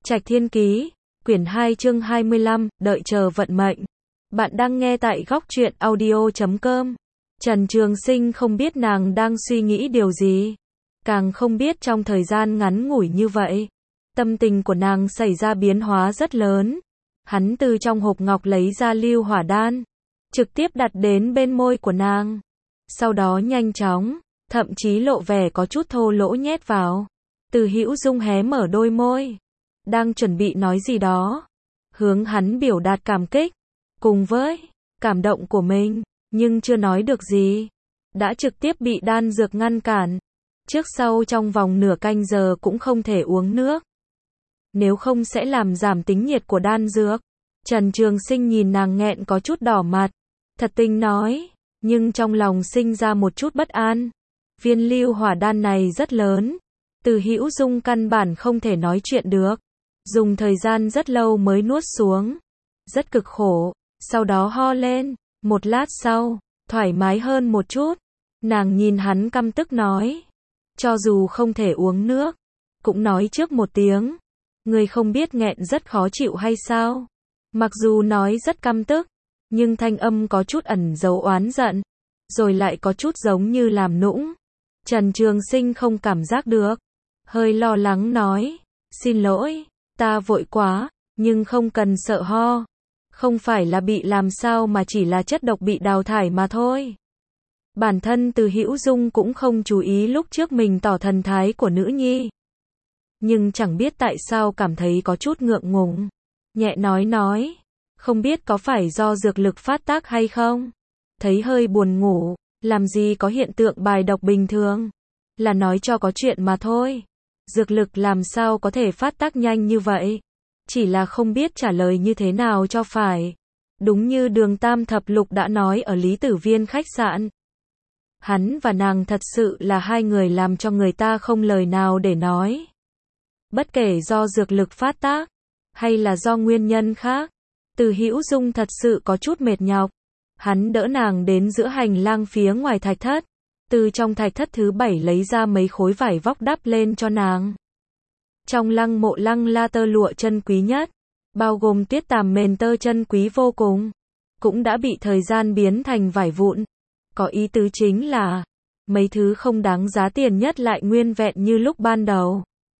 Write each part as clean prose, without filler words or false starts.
Trạch Thiên Ký, quyển 2 chương 25, đợi chờ vận mệnh. Bạn đang nghe tại góc truyện audio.com. Trần Trường Sinh không biết nàng đang suy nghĩ điều gì, càng không biết trong thời gian ngắn ngủi như vậy, tâm tình của nàng xảy ra biến hóa rất lớn. Hắn từ trong hộp ngọc lấy ra lưu hỏa đan, trực tiếp đặt đến bên môi của nàng. Sau đó nhanh chóng, thậm chí lộ vẻ có chút thô lỗ nhét vào. Từ Hữu Dung hé mở đôi môi, đang chuẩn bị nói gì đó, hướng hắn biểu đạt cảm kích, cùng với cảm động của mình, nhưng chưa nói được gì, đã trực tiếp bị đan dược ngăn cản. Trước sau trong vòng nửa canh giờ cũng không thể uống nước, nếu không sẽ làm giảm tính nhiệt của đan dược. Trần Trường Sinh nhìn nàng nghẹn có chút đỏ mặt, thật tình nói, nhưng trong lòng sinh ra một chút bất an. Viên lưu hỏa đan này rất lớn, Từ Hữu Dung căn bản không thể nói chuyện được, dùng thời gian rất lâu mới nuốt xuống, rất cực khổ, sau đó ho lên, một lát sau, thoải mái hơn một chút. Nàng nhìn hắn căm tức nói, cho dù không thể uống nước, cũng nói trước một tiếng, người không biết nghẹn rất khó chịu hay sao? Mặc dù nói rất căm tức, nhưng thanh âm có chút ẩn giấu oán giận, rồi lại có chút giống như làm nũng. Trần Trường Sinh không cảm giác được, hơi lo lắng nói, xin lỗi, ta vội quá, nhưng không cần sợ ho. Không phải là bị làm sao mà chỉ là chất độc bị đào thải mà thôi. Bản thân Từ Hữu Dung cũng không chú ý lúc trước mình tỏ thần thái của nữ nhi, nhưng chẳng biết tại sao cảm thấy có chút ngượng ngùng, nhẹ nói, không biết có phải do dược lực phát tác hay không? Thấy hơi buồn ngủ, làm gì có hiện tượng bài độc bình thường, là nói cho có chuyện mà thôi. Dược lực làm sao có thể phát tác nhanh như vậy? Chỉ là không biết trả lời như thế nào cho phải. Đúng như Đường Tam Thập Lục đã nói ở Lý Tử Viên khách sạn, hắn và nàng thật sự là hai người làm cho người ta không lời nào để nói. Bất kể do dược lực phát tác, hay là do nguyên nhân khác, Từ Hữu Dung thật sự có chút mệt nhọc. Hắn đỡ nàng đến giữa hành lang phía ngoài thạch thất, từ trong thạch thất thứ 7 lấy ra mấy khối vải vóc đắp lên cho nàng. Trong lăng mộ lăng la tơ lụa chân quý nhất, bao gồm tuyết tàm mền tơ chân quý vô cùng, cũng đã bị thời gian biến thành vải vụn. Có ý tứ chính là, mấy thứ không đáng giá tiền nhất lại nguyên vẹn như lúc ban đầu.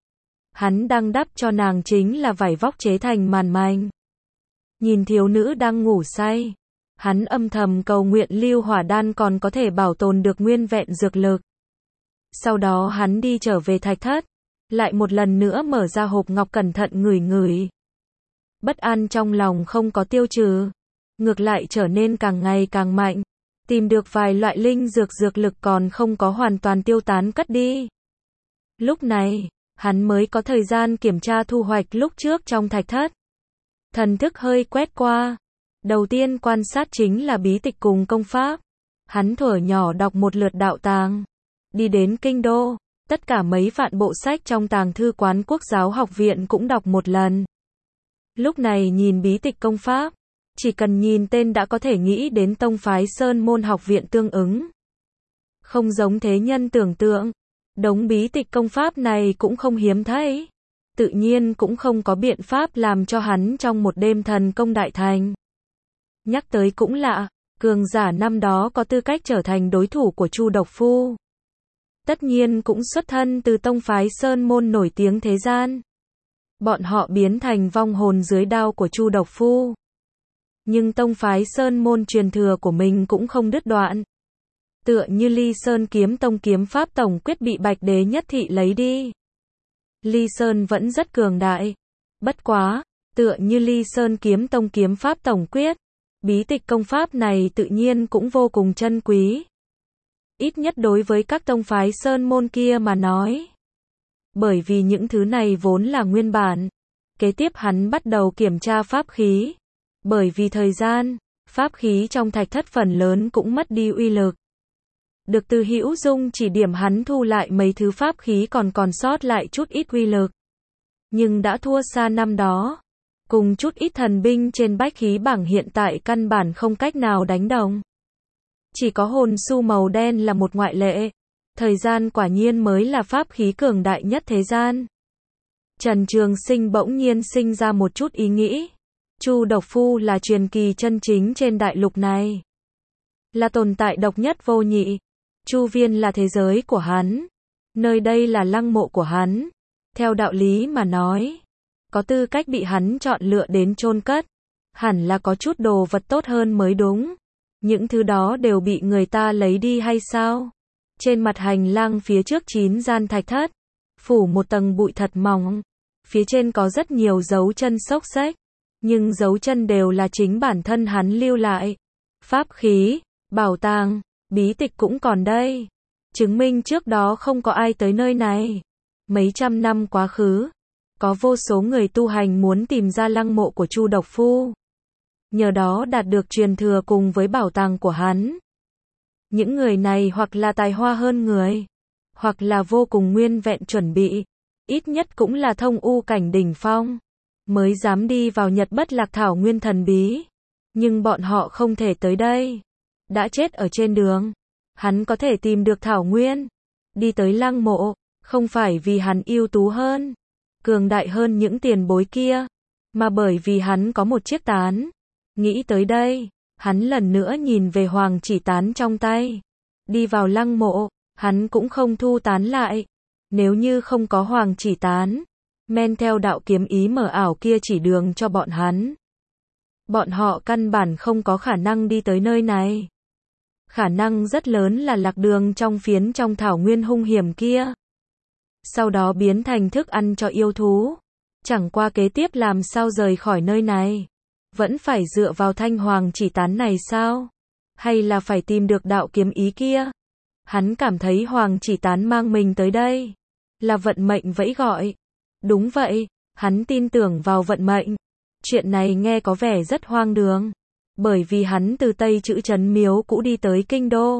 Hắn đang đắp cho nàng chính là vải vóc chế thành màn manh. Nhìn thiếu nữ đang ngủ say, hắn âm thầm cầu nguyện lưu hỏa đan còn có thể bảo tồn được nguyên vẹn dược lực. Sau đó hắn đi trở về thạch thất, lại một lần nữa mở ra hộp ngọc cẩn thận ngửi. Bất an trong lòng không có tiêu trừ, ngược lại trở nên càng ngày càng mạnh. Tìm được vài loại linh dược lực còn không có hoàn toàn tiêu tán cất đi. Lúc này, hắn mới có thời gian kiểm tra thu hoạch lúc trước trong thạch thất. Thần thức hơi quét qua, đầu tiên quan sát chính là bí tịch cùng công pháp. Hắn thuở nhỏ đọc một lượt đạo tàng, đi đến kinh đô, tất cả mấy vạn bộ sách trong tàng thư quán Quốc giáo học viện cũng đọc một lần. Lúc này nhìn bí tịch công pháp, chỉ cần nhìn tên đã có thể nghĩ đến tông phái Sơn Môn học viện tương ứng. Không giống thế nhân tưởng tượng, đống bí tịch công pháp này cũng không hiếm thấy, tự nhiên cũng không có biện pháp làm cho hắn trong một đêm thần công đại thành. Nhắc tới cũng lạ, cường giả năm đó có tư cách trở thành đối thủ của Chu Độc Phu, tất nhiên cũng xuất thân từ tông phái Sơn Môn nổi tiếng thế gian. Bọn họ biến thành vong hồn dưới đao của Chu Độc Phu, nhưng tông phái Sơn Môn truyền thừa của mình cũng không đứt đoạn. Tựa như Ly Sơn Kiếm Tông kiếm pháp tổng quyết bị Bạch Đế Nhất Thị lấy đi, Ly Sơn vẫn rất cường đại. Bất quá, tựa như Ly Sơn Kiếm Tông kiếm pháp tổng quyết, bí tịch công pháp này tự nhiên cũng vô cùng chân quý. Ít nhất đối với các tông phái Sơn Môn kia mà nói. Bởi vì những thứ này vốn là nguyên bản. Kế tiếp hắn bắt đầu kiểm tra pháp khí. Bởi vì thời gian, pháp khí trong thạch thất phần lớn cũng mất đi uy lực. Được Từ Hữu Dung chỉ điểm hắn thu lại mấy thứ pháp khí còn sót lại chút ít uy lực. Nhưng đã thua xa năm đó. Cùng chút ít thần binh trên bách khí bảng hiện tại căn bản không cách nào đánh đồng. Chỉ có hồn su màu đen là một ngoại lệ. Thời gian quả nhiên mới là pháp khí cường đại nhất thế gian. Trần Trường Sinh bỗng nhiên sinh ra một chút ý nghĩ. Chu Độc Phu là truyền kỳ chân chính trên đại lục này. Là tồn tại độc nhất vô nhị. Chu Viên là thế giới của hắn. Nơi đây là lăng mộ của hắn. Theo đạo lý mà nói, có tư cách bị hắn chọn lựa đến chôn cất. Hẳn là có chút đồ vật tốt hơn mới đúng. Những thứ đó đều bị người ta lấy đi hay sao? Trên mặt hành lang phía trước 9 gian thạch thất, phủ một tầng bụi thật mỏng. Phía trên có rất nhiều dấu chân xốc xếch, nhưng dấu chân đều là chính bản thân hắn lưu lại. Pháp khí, bảo tàng, bí tịch cũng còn đây. Chứng minh trước đó không có ai tới nơi này. Mấy trăm năm quá khứ, có vô số người tu hành muốn tìm ra lăng mộ của Chu Độc Phu. Nhờ đó đạt được truyền thừa cùng với bảo tàng của hắn. Những người này hoặc là tài hoa hơn người, hoặc là vô cùng nguyên vẹn chuẩn bị, ít nhất cũng là thông u cảnh đỉnh phong, mới dám đi vào Nhật Bất Lạc Thảo Nguyên thần bí. Nhưng bọn họ không thể tới đây. Đã chết ở trên đường. Hắn có thể tìm được Thảo Nguyên, đi tới lăng mộ, không phải vì hắn ưu tú hơn, cường đại hơn những tiền bối kia, mà bởi vì hắn có một chiếc tán. Nghĩ tới đây, hắn lần nữa nhìn về hoàng chỉ tán trong tay. Đi vào lăng mộ, hắn cũng không thu tán lại. Nếu như không có hoàng chỉ tán, men theo đạo kiếm ý mờ ảo kia chỉ đường cho bọn hắn, bọn họ căn bản không có khả năng đi tới nơi này. Khả năng rất lớn là lạc đường trong phiến trong thảo nguyên hung hiểm kia, sau đó biến thành thức ăn cho yêu thú. Chẳng qua kế tiếp làm sao rời khỏi nơi này? Vẫn phải dựa vào thanh hoàng chỉ tán này sao? Hay là phải tìm được đạo kiếm ý kia? Hắn cảm thấy hoàng chỉ tán mang mình tới đây là vận mệnh vẫy gọi. Đúng vậy, hắn tin tưởng vào vận mệnh. Chuyện này nghe có vẻ rất hoang đường, bởi vì hắn từ Tây Trữ Trấn Miếu cũ đi tới Kinh Đô.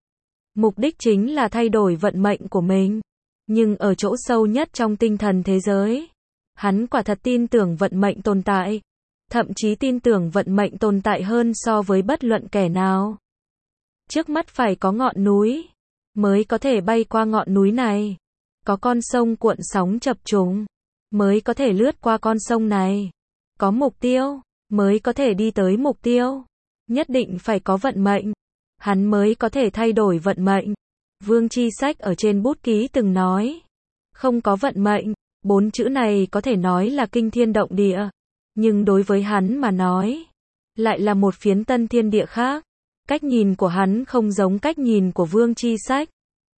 Mục đích chính là thay đổi vận mệnh của mình. Nhưng ở chỗ sâu nhất trong tinh thần thế giới, hắn quả thật tin tưởng vận mệnh tồn tại. Thậm chí tin tưởng vận mệnh tồn tại hơn so với bất luận kẻ nào. Trước mắt phải có ngọn núi, mới có thể bay qua ngọn núi này. Có con sông cuộn sóng chập trùng, mới có thể lướt qua con sông này. Có mục tiêu, mới có thể đi tới mục tiêu. Nhất định phải có vận mệnh, hắn mới có thể thay đổi vận mệnh. Vương Chi Sách ở trên bút ký từng nói, không có vận mệnh, 4 chữ này có thể nói là kinh thiên động địa. Nhưng đối với hắn mà nói, lại là một phiến tân thiên địa khác. Cách nhìn của hắn không giống cách nhìn của Vương Chi Sách.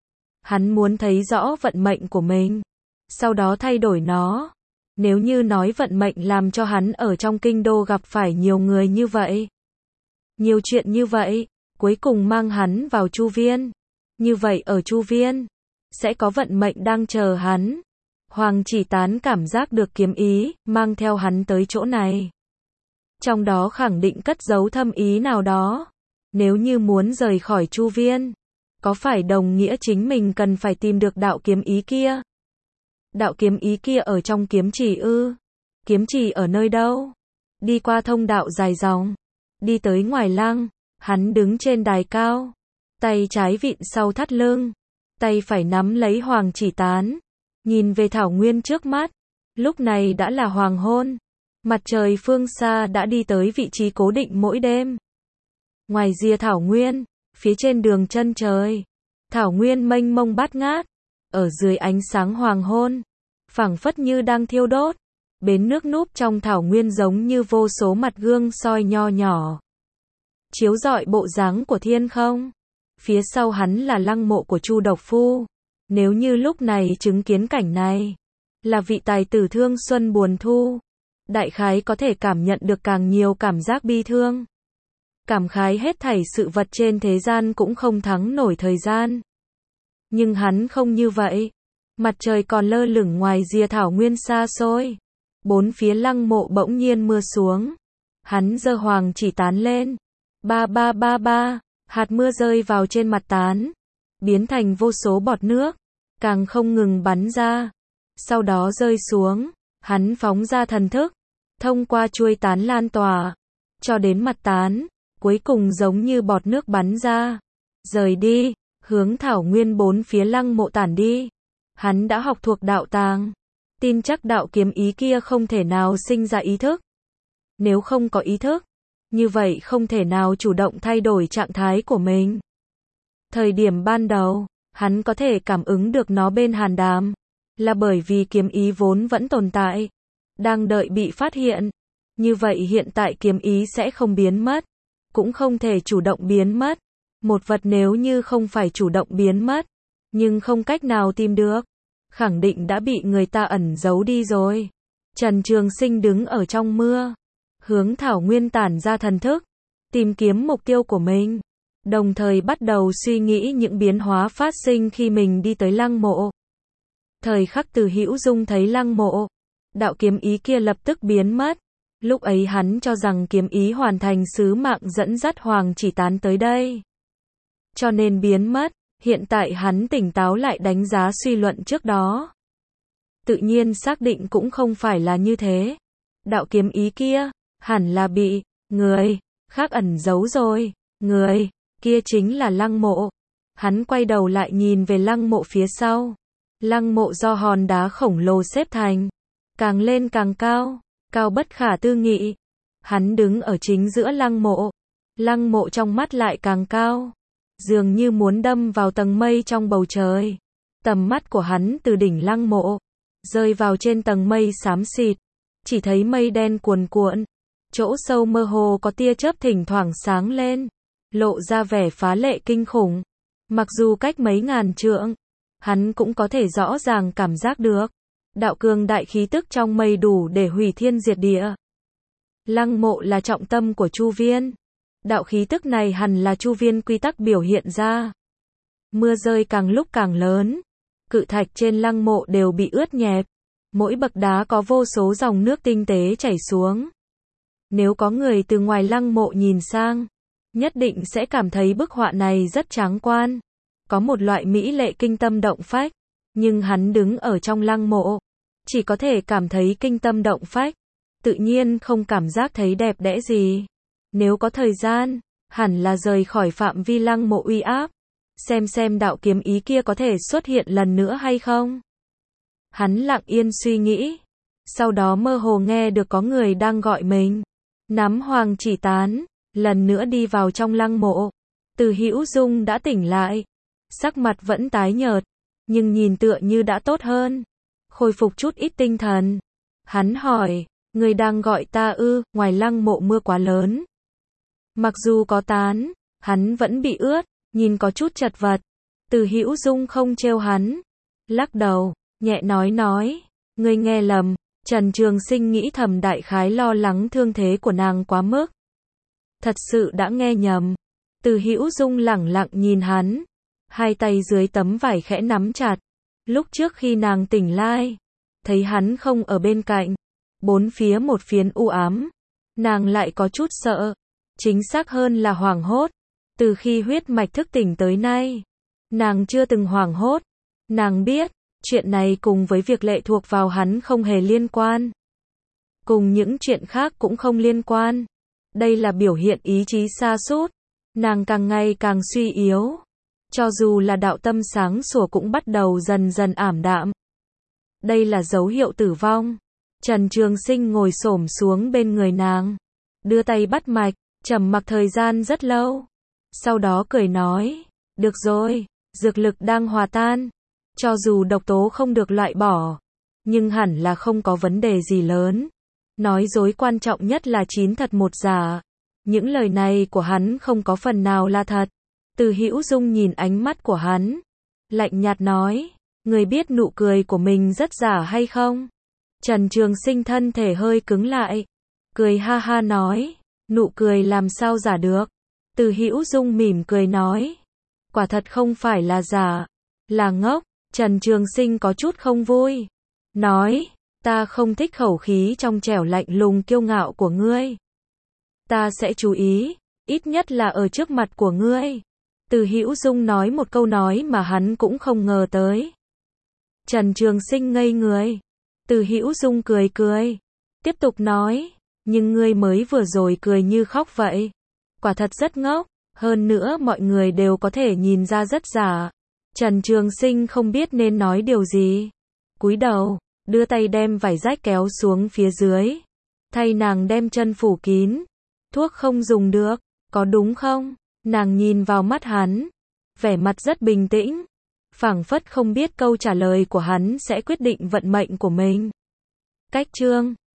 Hắn muốn thấy rõ vận mệnh của mình, sau đó thay đổi nó. Nếu như nói vận mệnh làm cho hắn ở trong kinh đô gặp phải nhiều người như vậy, nhiều chuyện như vậy, cuối cùng mang hắn vào Chu Viên. Như vậy ở Chu Viên, sẽ có vận mệnh đang chờ hắn. Hoàng chỉ tán cảm giác được kiếm ý, mang theo hắn tới chỗ này. Trong đó khẳng định cất giấu thâm ý nào đó. Nếu như muốn rời khỏi Chu Viên, có phải đồng nghĩa chính mình cần phải tìm được đạo kiếm ý kia? Đạo kiếm ý kia ở trong kiếm chỉ ư? Kiếm chỉ ở nơi đâu? Đi qua thông đạo dài dòng, đi tới ngoài lăng, hắn đứng trên đài cao, tay trái vịn sau thắt lưng, tay phải nắm lấy hoàng chỉ tán, nhìn về thảo nguyên trước mắt. Lúc này đã là hoàng hôn, mặt trời phương xa đã đi tới vị trí cố định mỗi đêm. Ngoài rìa thảo nguyên, phía trên đường chân trời, thảo nguyên mênh mông bát ngát, ở dưới ánh sáng hoàng hôn, phảng phất như đang thiêu đốt. Bến nước núp trong thảo nguyên giống như vô số mặt gương soi nho nhỏ, chiếu rọi bộ dáng của thiên không. Phía sau hắn là lăng mộ của Chu Độc Phu. Nếu như lúc này chứng kiến cảnh này, là vị tài tử thương xuân buồn thu, đại khái có thể cảm nhận được càng nhiều cảm giác bi thương. Cảm khái hết thảy sự vật trên thế gian cũng không thắng nổi thời gian. Nhưng hắn không như vậy. Mặt trời còn lơ lửng ngoài rìa thảo nguyên xa xôi. Bốn phía lăng mộ bỗng nhiên mưa xuống. Hắn giơ hoàng chỉ tán lên. Ba ba ba ba, hạt mưa rơi vào trên mặt tán, biến thành vô số bọt nước, càng không ngừng bắn ra. Sau đó rơi xuống, hắn phóng ra thần thức, thông qua chuôi tán lan tỏa, cho đến mặt tán, cuối cùng giống như bọt nước bắn ra, rời đi, hướng thảo nguyên bốn phía lăng mộ tản đi. Hắn đã học thuộc đạo tàng, tin chắc đạo kiếm ý kia không thể nào sinh ra ý thức. Nếu không có ý thức, như vậy không thể nào chủ động thay đổi trạng thái của mình. Thời điểm ban đầu, hắn có thể cảm ứng được nó bên Hàn Đàm, là bởi vì kiếm ý vốn vẫn tồn tại, đang đợi bị phát hiện. Như vậy hiện tại kiếm ý sẽ không biến mất, cũng không thể chủ động biến mất. Một vật nếu như không phải chủ động biến mất, nhưng không cách nào tìm được, khẳng định đã bị người ta ẩn giấu đi rồi. Trần Trường Sinh đứng ở trong mưa, hướng thảo nguyên tản ra thần thức, tìm kiếm mục tiêu của mình, đồng thời bắt đầu suy nghĩ những biến hóa phát sinh khi mình đi tới lăng mộ. Thời khắc Từ Hữu Dung thấy lăng mộ, đạo kiếm ý kia lập tức biến mất. Lúc ấy hắn cho rằng kiếm ý hoàn thành sứ mạng dẫn dắt Hoàng Chỉ Tán tới đây, cho nên biến mất. Hiện tại hắn tỉnh táo lại đánh giá suy luận trước đó, tự nhiên xác định cũng không phải là như thế. Đạo kiếm ý kia hẳn là bị người khác ẩn giấu rồi. Người kia chính là lăng mộ. Hắn quay đầu lại nhìn về lăng mộ phía sau. Lăng mộ do hòn đá khổng lồ xếp thành, càng lên càng cao, cao bất khả tư nghị. Hắn đứng ở chính giữa lăng mộ. Lăng mộ trong mắt lại càng cao, dường như muốn đâm vào tầng mây trong bầu trời. Tầm mắt của hắn từ đỉnh lăng mộ rơi vào trên tầng mây xám xịt, chỉ thấy mây đen cuồn cuộn, chỗ sâu mơ hồ có tia chớp thỉnh thoảng sáng lên, lộ ra vẻ phá lệ kinh khủng. Mặc dù cách mấy ngàn trượng, hắn cũng có thể rõ ràng cảm giác được đạo cường đại khí tức trong mây đủ để hủy thiên diệt địa. Lăng mộ là trọng tâm của chu viên. Đạo khí tức này hẳn là chu viên quy tắc biểu hiện ra. Mưa rơi càng lúc càng lớn, cự thạch trên lăng mộ đều bị ướt nhẹp, mỗi bậc đá có vô số dòng nước tinh tế chảy xuống. Nếu có người từ ngoài lăng mộ nhìn sang, nhất định sẽ cảm thấy bức họa này rất tráng quan, có một loại mỹ lệ kinh tâm động phách. Nhưng hắn đứng ở trong lăng mộ, chỉ có thể cảm thấy kinh tâm động phách, tự nhiên không cảm giác thấy đẹp đẽ gì. Nếu có thời gian, hẳn là rời khỏi phạm vi lăng mộ uy áp, xem đạo kiếm ý kia có thể xuất hiện lần nữa hay không. Hắn lặng yên suy nghĩ, sau đó mơ hồ nghe được có người đang gọi mình. Nắm Hoàng Chỉ Tán, lần nữa đi vào trong lăng mộ. Từ Hữu Dung đã tỉnh lại, sắc mặt vẫn tái nhợt, nhưng nhìn tựa như đã tốt hơn, khôi phục chút ít tinh thần. Hắn hỏi, người đang gọi ta ư? Ngoài lăng mộ mưa quá lớn, mặc dù có tán, hắn vẫn bị ướt, nhìn có chút chật vật. Từ Hữu Dung không trêu hắn, lắc đầu, nhẹ nói, ngươi nghe lầm. Trần Trường Sinh nghĩ thầm đại khái lo lắng thương thế của nàng quá mức. Thật sự đã nghe nhầm. Từ Hữu Dung lẳng lặng nhìn hắn, hai tay dưới tấm vải khẽ nắm chặt. Lúc trước khi nàng tỉnh lại, thấy hắn không ở bên cạnh, bốn phía một phiến u ám, nàng lại có chút sợ, chính xác hơn là hoảng hốt. Từ khi huyết mạch thức tỉnh tới nay, nàng chưa từng hoảng hốt. Nàng biết, chuyện này cùng với việc lệ thuộc vào hắn không hề liên quan, cùng những chuyện khác cũng không liên quan. Đây là biểu hiện ý chí sa sút. Nàng càng ngày càng suy yếu, cho dù là đạo tâm sáng sủa cũng bắt đầu dần dần ảm đạm. Đây là dấu hiệu tử vong. Trần Trường Sinh ngồi xổm xuống bên người nàng, đưa tay bắt mạch, trầm mặc thời gian rất lâu, sau đó cười nói, được rồi, dược lực đang hòa tan, cho dù độc tố không được loại bỏ, nhưng hẳn là không có vấn đề gì lớn. Nói dối quan trọng nhất là 9 thật 1 giả. Những lời này của hắn không có phần nào là thật. Từ Hữu Dung nhìn ánh mắt của hắn, lạnh nhạt nói, người biết nụ cười của mình rất giả hay không? Trần Trường Sinh thân thể hơi cứng lại, cười ha ha nói, nụ cười làm sao giả được? Từ Hữu Dung mỉm cười nói, quả thật không phải là giả, là ngốc. Trần Trường Sinh có chút không vui, nói, ta không thích khẩu khí trong trẻo lạnh lùng kiêu ngạo của ngươi. Ta sẽ chú ý, ít nhất là ở trước mặt của ngươi. Từ Hữu Dung nói một câu nói mà hắn cũng không ngờ tới. Trần Trường Sinh ngây người. Từ Hữu Dung cười, tiếp tục nói, nhưng ngươi mới vừa rồi cười như khóc vậy. Quả thật rất ngốc, hơn nữa mọi người đều có thể nhìn ra rất giả. Trần Trường Sinh không biết nên nói điều gì. Cúi đầu, đưa tay đem vải rách kéo xuống phía dưới. Thay nàng đem chân phủ kín. Thuốc không dùng được, có đúng không? Nàng nhìn vào mắt hắn, vẻ mặt rất bình tĩnh, phảng phất không biết câu trả lời của hắn sẽ quyết định vận mệnh của mình. Cách chương